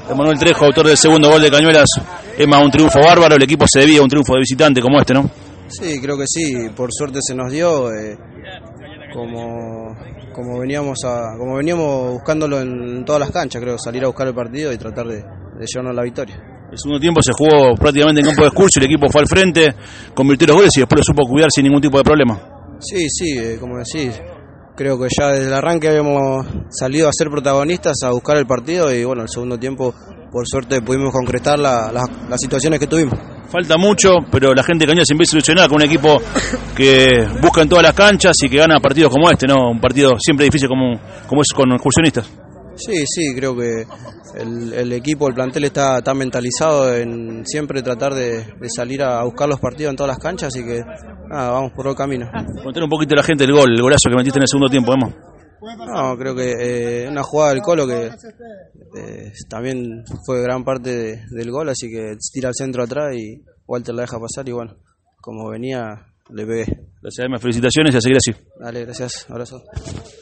Emanuel Trejo, autor del segundo gol de Cañuelas. Emma, un triunfo bárbaro, el equipo se debía a un triunfo de visitante como este, ¿no? Sí, creo que sí, por suerte se nos dio, como veníamos buscándolo en todas las canchas, creo, salir a buscar el partido y tratar de llevarnos la victoria. El segundo tiempo se jugó prácticamente en campo de Escurcio, el equipo fue al frente, convirtió los goles y después lo supo cuidar sin ningún tipo de problema. Sí, como decís, creo que ya desde el arranque habíamos salido a ser protagonistas, a buscar el partido y bueno, el segundo tiempo por suerte pudimos concretar las situaciones que tuvimos. Falta mucho, pero la gente de Cañuelas siempre es ilusionada con un equipo que busca en todas las canchas y que gana partidos como este, ¿no? Un partido siempre difícil como es con excursionistas. Sí, creo que el equipo, el plantel está mentalizado en siempre tratar de salir a buscar los partidos en todas las canchas, así que nada, vamos por el camino. Contar un poquito a la gente el golazo que metiste en el segundo tiempo, Emma. No, creo que una jugada del Colo que también fue gran parte del gol, así que tira al centro atrás y Walter la deja pasar y bueno, como venía le pegué. Gracias, Emma, felicitaciones y a seguir así. Dale, gracias, abrazo.